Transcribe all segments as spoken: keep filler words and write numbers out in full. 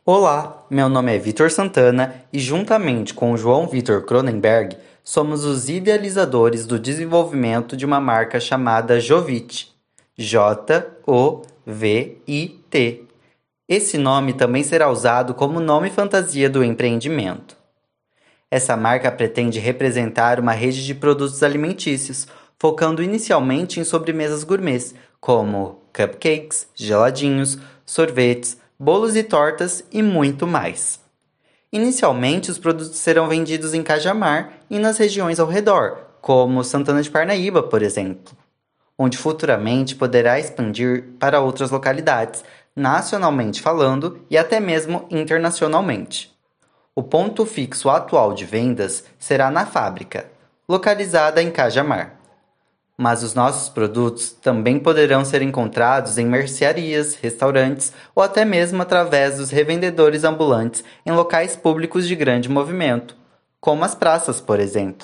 Olá, meu nome é Vitor Santana e, juntamente com o João Vitor Cronenberg, somos os idealizadores do desenvolvimento de uma marca chamada Jovit. J O V I T. Esse nome também será usado como nome fantasia do empreendimento. Essa marca pretende representar uma rede de produtos alimentícios, focando inicialmente em sobremesas gourmets, como cupcakes, geladinhos, sorvetes, bolos e tortas e muito mais. Inicialmente, os produtos serão vendidos em Cajamar e nas regiões ao redor, como Santana de Parnaíba, por exemplo, onde futuramente poderá expandir para outras localidades, nacionalmente falando e até mesmo internacionalmente. O ponto fixo atual de vendas será na fábrica, localizada em Cajamar. Mas os nossos produtos também poderão ser encontrados em mercearias, restaurantes ou até mesmo através dos revendedores ambulantes em locais públicos de grande movimento, como as praças, por exemplo.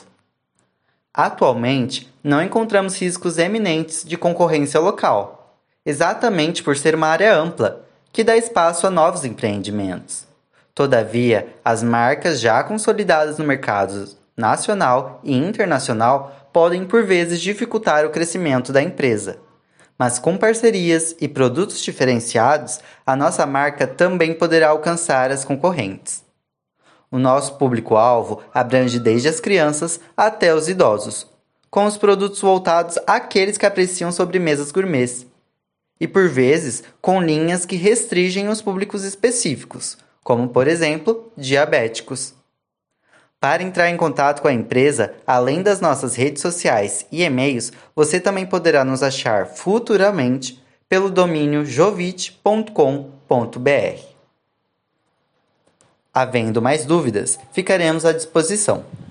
Atualmente, não encontramos riscos eminentes de concorrência local, exatamente por ser uma área ampla, que dá espaço a novos empreendimentos. Todavia, as marcas já consolidadas no mercado nacional e internacional podem por vezes dificultar o crescimento da empresa. Mas com parcerias e produtos diferenciados, a nossa marca também poderá alcançar as concorrentes. O nosso público-alvo abrange desde as crianças até os idosos, com os produtos voltados àqueles que apreciam sobremesas gourmets, e por vezes com linhas que restringem os públicos específicos, como por exemplo, diabéticos. Para entrar em contato com a empresa, além das nossas redes sociais e e-mails, você também poderá nos achar futuramente pelo domínio jovit ponto com ponto b r. Havendo mais dúvidas, ficaremos à disposição.